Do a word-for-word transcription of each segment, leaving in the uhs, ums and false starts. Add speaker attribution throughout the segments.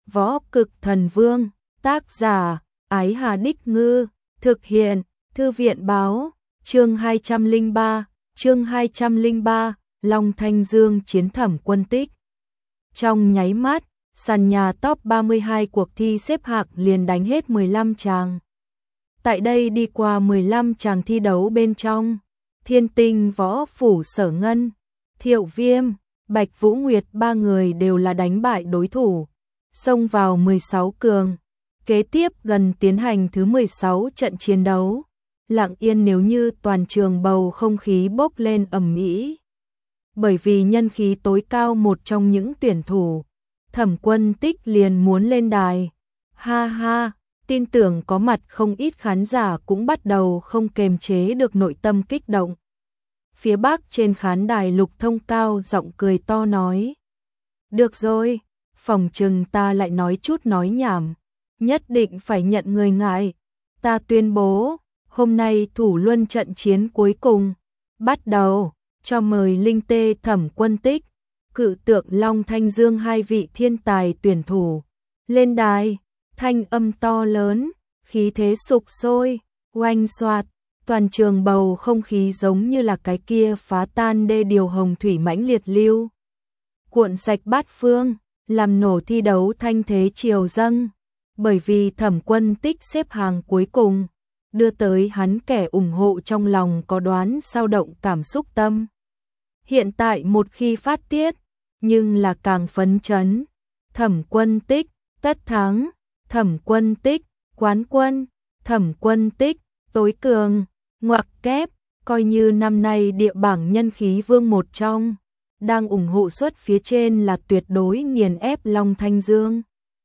Speaker 1: Võ Cực Thần Vương, tác giả, Ái Hà Đích Ngư, thực hiện, Thư viện báo, chương hai trăm lẻ ba, chương hai trăm lẻ ba, Long Thanh Dương chiến Thẩm Quân Tích. Trong nháy mắt, sàn nhà top ba mươi hai cuộc thi xếp hạng liền đánh hết mười lăm chàng. Tại đây đi qua mười lăm chàng thi đấu bên trong, Thiên Tinh Võ Phủ Sở Ngân, Thiệu Viêm, Bạch Vũ Nguyệt ba người đều là đánh bại đối thủ, xông vào mười sáu cường. Kế tiếp gần tiến hành thứ mười sáu trận chiến đấu, lặng yên nếu như toàn trường bầu không khí bốc lên ầm ĩ. Bởi vì nhân khí tối cao một trong những tuyển thủ, Thẩm Quân Tích liền muốn lên đài. Ha ha, tin tưởng có mặt không ít khán giả cũng bắt đầu không kềm chế được nội tâm kích động. Phía bắc trên khán đài Lục Thông cao giọng cười to nói: "Được rồi, phòng trừng ta lại nói chút nói nhảm, nhất định phải nhận người ngại. Ta tuyên bố, hôm nay thủ luân trận chiến cuối cùng bắt đầu, cho mời Linh Tê Thẩm Quân Tích, Cự Tượng Long Thanh Dương hai vị thiên tài tuyển thủ lên đài." Thanh âm to lớn, khí thế sục sôi, oanh xoạt, toàn trường bầu không khí giống như là cái kia phá tan đê điều hồng thủy mãnh liệt lưu, cuộn sạch bát phương, làm nổ thi đấu thanh thế triều dâng. Bởi vì Thẩm Quân Tích xếp hàng cuối cùng, đưa tới hắn kẻ ủng hộ trong lòng có đoán sao động cảm xúc tâm. Hiện tại một khi phát tiết, nhưng là càng phấn chấn. Thẩm Quân Tích, tất thắng. Thẩm Quân Tích, quán quân. Thẩm Quân Tích, tối cường. Ngoặc kép, coi như năm nay địa bảng nhân khí vương một trong, đang ủng hộ suất phía trên là tuyệt đối nghiền ép Long Thanh Dương.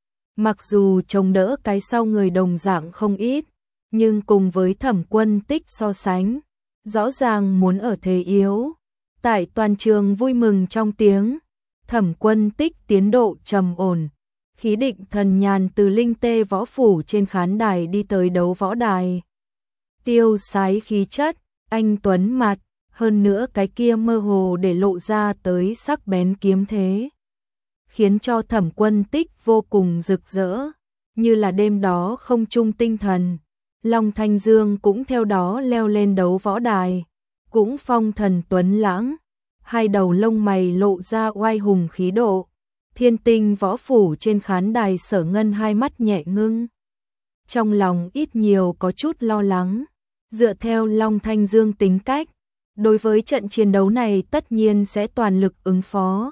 Speaker 1: Mặc dù chống đỡ cái sau người đồng dạng không ít, nhưng cùng với Thẩm Quân Tích so sánh, rõ ràng muốn ở thế yếu. Tại toàn trường vui mừng trong tiếng, Thẩm Quân Tích tiến độ trầm ổn, khí định thần nhàn từ Linh Tê Võ Phủ trên khán đài đi tới đấu võ đài. Tiêu sái khí chất, anh tuấn mặt, hơn nữa cái kia mơ hồ để lộ ra tới sắc bén kiếm thế, khiến cho Thẩm Quân Tích vô cùng rực rỡ, như là đêm đó không trung tinh thần. Long Thanh Dương cũng theo đó leo lên đấu võ đài, cũng phong thần tuấn lãng, hai đầu lông mày lộ ra oai hùng khí độ. Thiên Tinh Võ Phủ trên khán đài Sở Ngân hai mắt nhẹ ngưng, trong lòng ít nhiều có chút lo lắng. Dựa theo Long Thanh Dương tính cách, đối với trận chiến đấu này tất nhiên sẽ toàn lực ứng phó,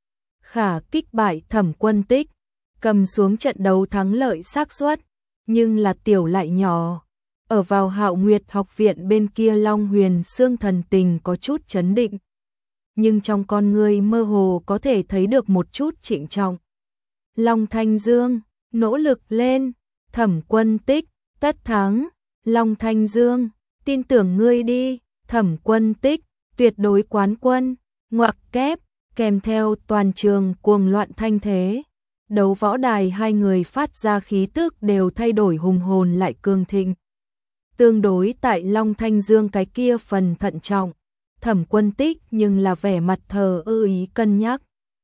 Speaker 1: khả kích bại Thẩm Quân Tích, cầm xuống trận đấu thắng lợi xác suất, nhưng là tiểu lại nhỏ. Ở vào Hạo Nguyệt học viện bên kia Long Huyền Xương thần tình có chút chấn định, nhưng trong con người mơ hồ có thể thấy được một chút trịnh trọng. Long Thanh Dương, nỗ lực lên. Thẩm Quân Tích, tất thắng. Long Thanh Dương, tin tưởng ngươi đi. Thẩm Quân Tích, tuyệt đối quán quân. Ngoặc kép, kèm theo toàn trường cuồng loạn thanh thế, đấu võ đài hai người phát ra khí tức đều thay đổi hùng hồn lại cường thịnh. Tương đối tại Long Thanh Dương cái kia phần thận trọng, Thẩm Quân Tích nhưng là vẻ mặt thờ ơ ý cân nhắc.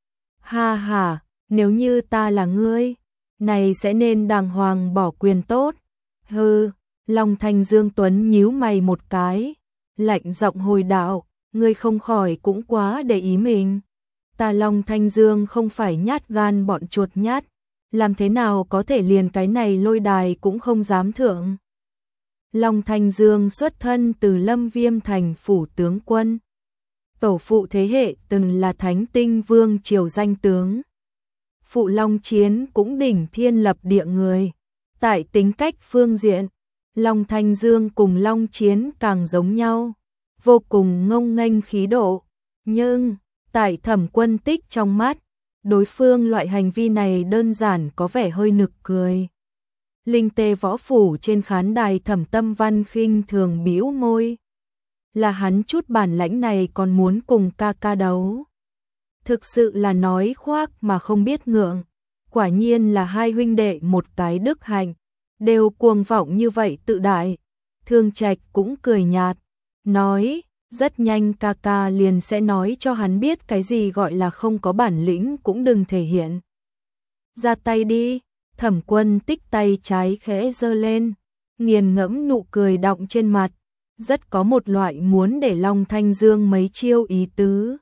Speaker 1: Ha ha, nếu như ta là ngươi, này sẽ nên đàng hoàng bỏ quyền tốt. Hừ. Long Thanh Dương Tuấn nhíu mày một cái, lạnh giọng hồi đạo: ngươi không khỏi cũng quá để ý mình. Ta Long Thanh Dương không phải nhát gan bọn chuột nhát, làm thế nào có thể liền cái này lôi đài cũng không dám thượng. Long Thanh Dương xuất thân từ Lâm Viêm thành phủ tướng quân, tổ phụ thế hệ từng là Thánh Tinh Vương triều danh tướng. Phụ Long Chiến cũng đỉnh thiên lập địa người. Tại tính cách phương diện, Long Thanh Dương cùng Long Chiến càng giống nhau, vô cùng ngông nghênh khí độ. Nhưng, tại Thẩm Quân Tích trong mắt, đối phương loại hành vi này đơn giản có vẻ hơi nực cười. Linh Tê Võ Phủ trên khán đài Thẩm Tâm Văn khinh thường bĩu môi. Là hắn chút bản lãnh này còn muốn cùng ca ca đấu. Thực sự là nói khoác mà không biết ngượng. Quả nhiên là hai huynh đệ một cái đức hạnh, đều cuồng vọng như vậy tự đại. Thương Trạch cũng cười nhạt, nói: rất nhanh ca ca liền sẽ nói cho hắn biết cái gì gọi là không có bản lĩnh cũng đừng thể hiện. ra tay đi. Thẩm Quân Tích tay trái khẽ giơ lên, nghiền ngẫm nụ cười đọng trên mặt, rất có một loại muốn để Long Thanh Dương mấy chiêu ý tứ.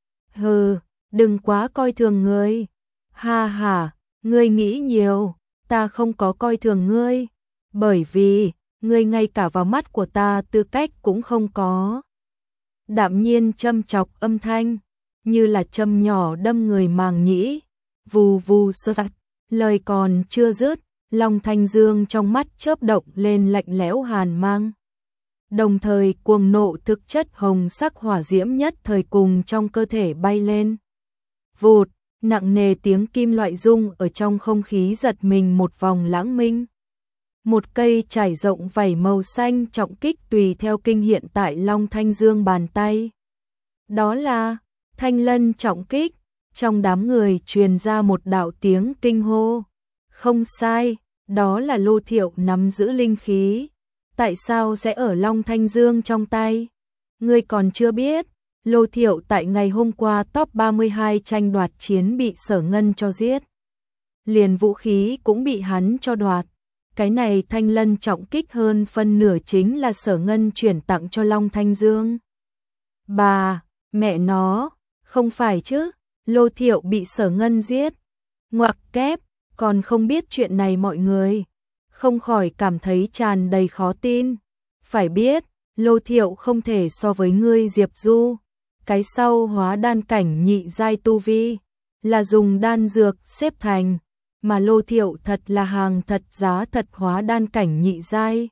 Speaker 1: Hừ, đừng quá coi thường ngươi. Ha ha, ngươi nghĩ nhiều, ta không có coi thường ngươi, bởi vì ngươi ngay cả vào mắt của ta tư cách cũng không có. Đạm nhiên châm chọc âm thanh, như là châm nhỏ đâm người màng nhĩ, vù vù sạt. Lời còn chưa dứt, Long Thanh Dương trong mắt chớp động lên lạnh lẽo hàn mang. Đồng thời cuồng nộ thực chất hồng sắc hỏa diễm nhất thời cùng trong cơ thể bay lên. Vụt, nặng nề tiếng kim loại rung ở trong không khí giật mình một vòng lãng minh. Một cây trải rộng vảy màu xanh trọng kích tùy theo kinh hiện tại Long Thanh Dương bàn tay. Đó là Thanh Lân trọng kích. Trong đám người truyền ra một đạo tiếng kinh hô. Không sai, đó là Lô Thiệu nắm giữ linh khí. Tại sao sẽ ở Long Thanh Dương trong tay? Ngươi còn chưa biết, Lô Thiệu tại ngày hôm qua top ba mươi hai tranh đoạt chiến bị Sở Ngân cho giết. Liền vũ khí cũng bị hắn cho đoạt. Cái này Thanh Lân trọng kích hơn phân nửa chính là Sở Ngân chuyển tặng cho Long Thanh Dương. Bà, mẹ nó, không phải chứ, Lô Thiệu bị Sở Ngân giết. Ngoặc kép, còn không biết chuyện này mọi người không khỏi cảm thấy tràn đầy khó tin. Phải biết, Lô Thiệu không thể so với ngươi Diệp Du. Cái sau hóa đan cảnh nhị giai tu vi, là dùng đan dược xếp thành, mà Lô Thiệu thật là hàng thật giá thật hóa đan cảnh nhị giai.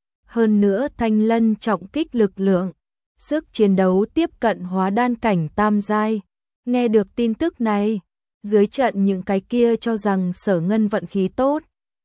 Speaker 1: Hơn nữa Thanh Lân trọng kích lực lượng, sức chiến đấu tiếp cận hóa đan cảnh tam giai. Nghe được tin tức này, dưới trận những cái kia cho rằng Sở Ngân vận khí tốt,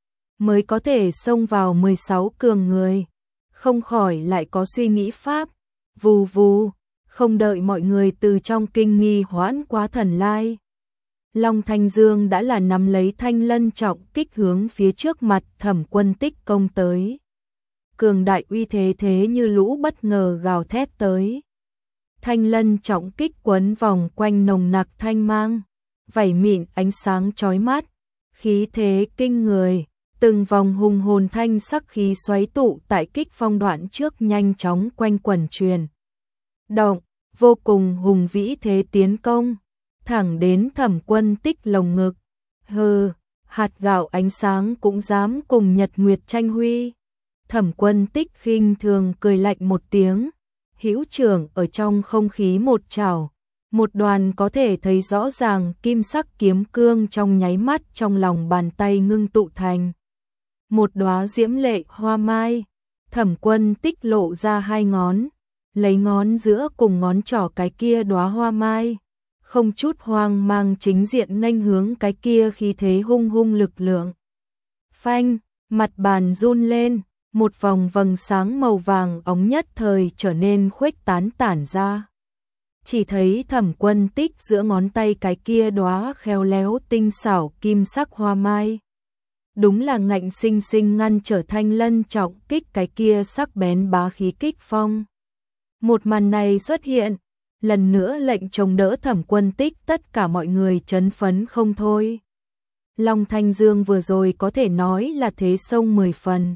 Speaker 1: mới có thể xông vào mười sáu cường người, không khỏi lại có suy nghĩ pháp. Vù vù, không đợi mọi người từ trong kinh nghi hoãn quá thần lai, Long Thanh Dương đã là nắm lấy Thanh Lân trọng kích hướng phía trước mặt Thẩm Quân Tích công tới. Cường đại uy thế thế như lũ bất ngờ gào thét tới. Thanh Lân trọng kích quấn vòng quanh nồng nặc thanh mang, vảy mịn ánh sáng chói mắt, khí thế kinh người, từng vòng hùng hồn thanh sắc khí xoáy tụ tại kích phong đoạn trước nhanh chóng quanh quẩn truyền động, vô cùng hùng vĩ thế tiến công, thẳng đến Thẩm Quân Tích lồng ngực. Hừ, hạt gạo ánh sáng cũng dám cùng Nhật Nguyệt tranh huy. Thẩm Quân Tích khinh thường cười lạnh một tiếng, hữu trưởng ở trong không khí một chảo, một đoàn có thể thấy rõ ràng kim sắc kiếm cương trong nháy mắt trong lòng bàn tay ngưng tụ thành một đóa diễm lệ hoa mai. Thẩm Quân Tích lộ ra hai ngón, lấy ngón giữa cùng ngón trỏ cái kia đóa hoa mai, không chút hoang mang chính diện nghênh hướng cái kia khí thế hung hung lực lượng. Phanh, mặt bàn run lên, một vòng vầng sáng màu vàng óng nhất thời trở nên khuếch tán tản ra. Chỉ thấy Thẩm Quân Tích giữa ngón tay cái kia đóa khéo léo tinh xảo kim sắc hoa mai, đúng là ngạnh sinh sinh ngăn trở Thanh Lân trọng kích cái kia sắc bén bá khí kích phong. Một màn này xuất hiện, lần nữa lệnh chống đỡ Thẩm Quân Tích tất cả mọi người chấn phấn không thôi. Long Thanh Dương vừa rồi có thể nói là thế sông mười phần.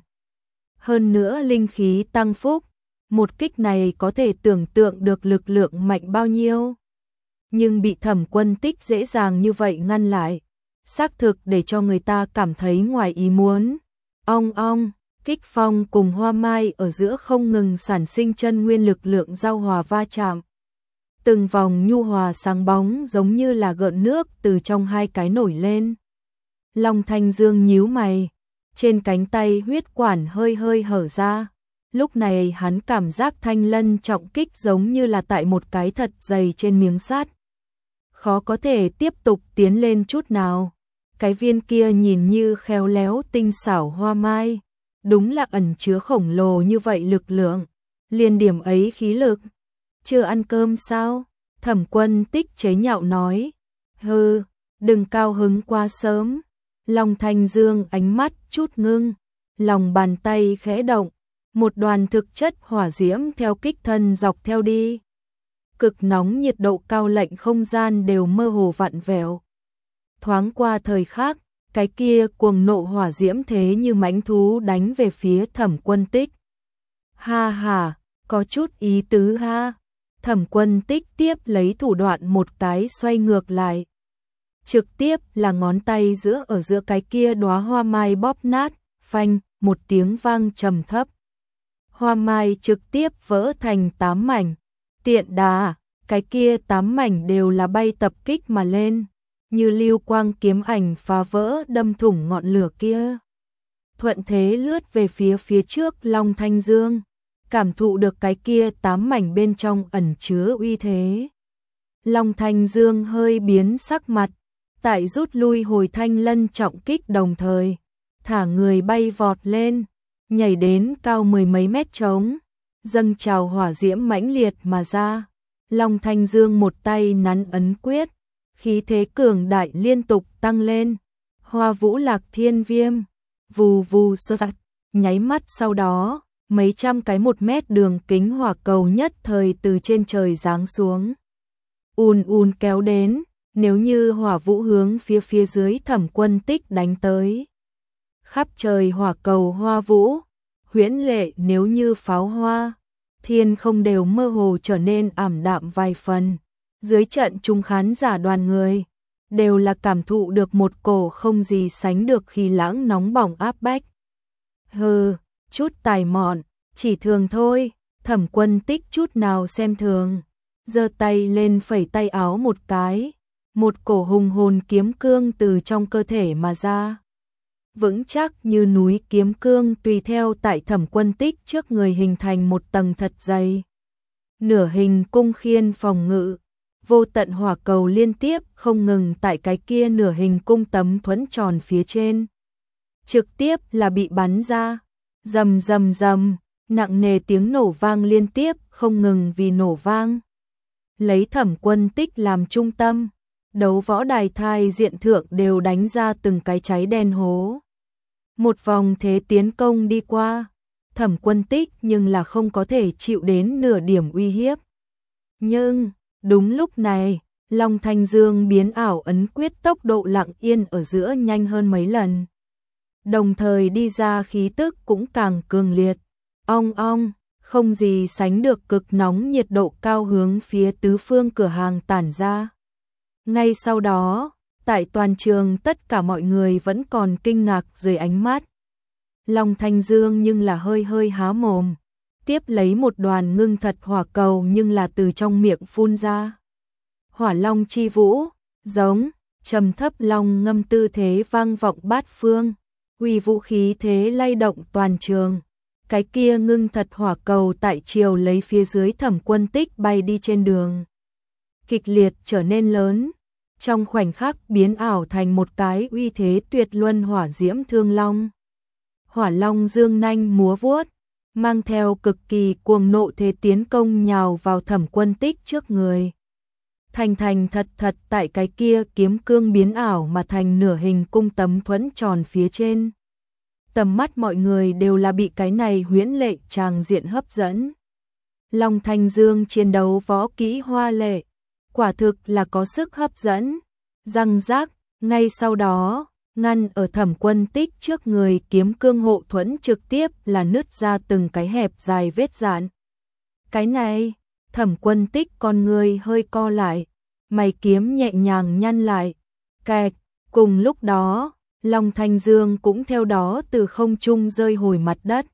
Speaker 1: Hơn nữa linh khí tăng phúc, một kích này có thể tưởng tượng được lực lượng mạnh bao nhiêu. Nhưng bị Thẩm Quân Tích dễ dàng như vậy ngăn lại, xác thực để cho người ta cảm thấy ngoài ý muốn. Ong ong, kích phong cùng hoa mai ở giữa không ngừng sản sinh chân nguyên lực lượng giao hòa va chạm. Từng vòng nhu hòa sáng bóng giống như là gợn nước từ trong hai cái nổi lên. Long Thanh Dương nhíu mày, trên cánh tay huyết quản hơi hơi hở ra. Lúc này hắn cảm giác Thanh Lân trọng kích giống như là tại một cái thật dày trên miếng sắt, khó có thể tiếp tục tiến lên chút nào. Cái viên kia nhìn như khéo léo tinh xảo hoa mai, đúng là ẩn chứa khổng lồ như vậy lực lượng, liền điểm ấy khí lực. Chưa ăn cơm sao? Thẩm Quân Tích chế nhạo nói. Hừ, đừng cao hứng quá sớm. Long Thanh Dương ánh mắt chút ngưng, lòng bàn tay khẽ động, một đoàn thực chất hỏa diễm theo kích thân dọc theo đi. Cực nóng nhiệt độ cao lệnh không gian đều mơ hồ vặn vẹo. Thoáng qua thời khắc, cái kia cuồng nộ hỏa diễm thế như mãnh thú đánh về phía Thẩm Quân Tích. Ha ha, có chút ý tứ ha. Thẩm Quân Tích tiếp lấy thủ đoạn một cái xoay ngược lại. Trực tiếp là ngón tay giữa ở giữa cái kia đóa hoa mai bóp nát, phanh, một tiếng vang trầm thấp. Hoa mai trực tiếp vỡ thành tám mảnh. Tiện đà, cái kia tám mảnh đều là bay tập kích mà lên, như lưu quang kiếm ảnh phá vỡ đâm thủng ngọn lửa kia. Thuận thế lướt về phía phía trước Long Thanh Dương, cảm thụ được cái kia tám mảnh bên trong ẩn chứa uy thế. Long Thanh Dương hơi biến sắc mặt, tại rút lui hồi thanh lân trọng kích đồng thời, thả người bay vọt lên, nhảy đến cao mười mấy mét trống, dâng trào hỏa diễm mãnh liệt mà ra. Long Thanh Dương một tay nắn ấn quyết, khí thế cường đại liên tục tăng lên. Hoa Vũ Lạc Thiên Viêm, vù vù sơ tạch, nháy mắt sau đó, mấy trăm cái một mét đường kính hỏa cầu nhất thời từ trên trời giáng xuống. Ùn ùn kéo đến, nếu như hỏa vũ hướng phía phía dưới Thẩm Quân Tích đánh tới. Khắp trời hỏa cầu hoa vũ, huyễn lệ nếu như pháo hoa, thiên không đều mơ hồ trở nên ảm đạm vài phần. Dưới trận trung khán giả đoàn người, đều là cảm thụ được một cổ không gì sánh được khí lãng nóng bỏng áp bách. Hừ, chút tài mọn, chỉ thường thôi. Thẩm Quân Tích chút nào xem thường, giơ tay lên phẩy tay áo một cái, một cổ hùng hồn kiếm cương từ trong cơ thể mà ra. Vững chắc như núi kiếm cương tùy theo tại Thẩm Quân Tích trước người hình thành một tầng thật dày. Nửa hình cung khiên phòng ngự, vô tận hỏa cầu liên tiếp không ngừng tại cái kia nửa hình cung tấm thuẫn tròn phía trên. Trực tiếp là bị bắn ra, rầm rầm rầm, nặng nề tiếng nổ vang liên tiếp không ngừng vì nổ vang. Lấy Thẩm Quân Tích làm trung tâm, đấu võ đài thai diện thượng đều đánh ra từng cái cháy đen hố. Một vòng thế tiến công đi qua, Thẩm Quân Tích nhưng là không có thể chịu đến nửa điểm uy hiếp. Nhưng, đúng lúc này, Long Thanh Dương biến ảo ấn quyết tốc độ lặng yên ở giữa nhanh hơn mấy lần. Đồng thời đi ra khí tức cũng càng cường liệt. Ong ong, không gì sánh được cực nóng nhiệt độ cao hướng phía tứ phương cửa hàng tản ra. Ngay sau đó, tại toàn trường tất cả mọi người vẫn còn kinh ngạc dưới ánh mắt. Long Thanh Dương nhưng là hơi hơi há mồm, tiếp lấy một đoàn ngưng thật hỏa cầu nhưng là từ trong miệng phun ra. Hỏa Long chi vũ, giống, trầm thấp long ngâm tư thế vang vọng bát phương, uy vũ khí thế lay động toàn trường. Cái kia ngưng thật hỏa cầu tại chiều lấy phía dưới Thẩm Quân Tích bay đi trên đường, kịch liệt trở nên lớn, trong khoảnh khắc biến ảo thành một cái uy thế tuyệt luân hỏa diễm thương long. Hỏa long dương nanh múa vuốt, mang theo cực kỳ cuồng nộ thế tiến công nhào vào Thẩm Quân Tích trước người. Thành thành thật thật tại cái kia kiếm cương biến ảo mà thành nửa hình cung tấm thuẫn tròn phía trên. Tầm mắt mọi người đều là bị cái này huyễn lệ tràng diện hấp dẫn. Long Thanh Dương chiến đấu võ kỹ hoa lệ, quả thực là có sức hấp dẫn. Răng rác, ngay sau đó, ngăn ở Thẩm Quân Tích trước người kiếm cương hộ thuẫn trực tiếp là nứt ra từng cái hẹp dài vết dạn. Cái này, Thẩm Quân Tích con người hơi co lại, mày kiếm nhẹ nhàng nhăn lại. Kẹt, cùng lúc đó, Long Thanh Dương cũng theo đó từ không trung rơi hồi mặt đất.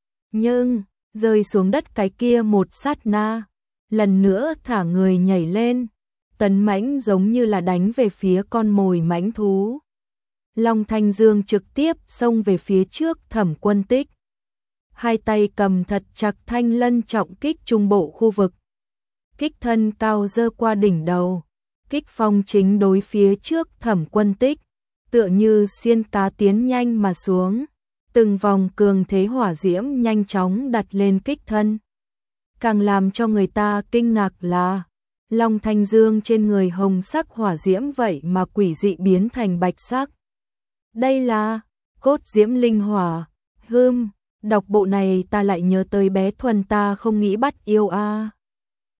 Speaker 1: Nhưng, rơi xuống đất cái kia một sát na, lần nữa thả người nhảy lên, tấn mãnh giống như là đánh về phía con mồi mãnh thú. Long Thanh Dương trực tiếp xông về phía trước Thẩm Quân Tích. Hai tay cầm thật chặt thanh lân trọng kích trung bộ khu vực. Kích thân cao dơ qua đỉnh đầu, kích phong chính đối phía trước Thẩm Quân Tích, tựa như xiên cá tiến nhanh mà xuống. Từng vòng cường thế hỏa diễm nhanh chóng đặt lên kích thân. Càng làm cho người ta kinh ngạc là Long Thanh Dương trên người hồng sắc hỏa diễm vậy mà quỷ dị biến thành bạch sắc. Đây là cốt diễm linh hỏa. Hưm, đọc bộ này ta lại nhớ tới bé Thuần ta không nghĩ bắt yêu a.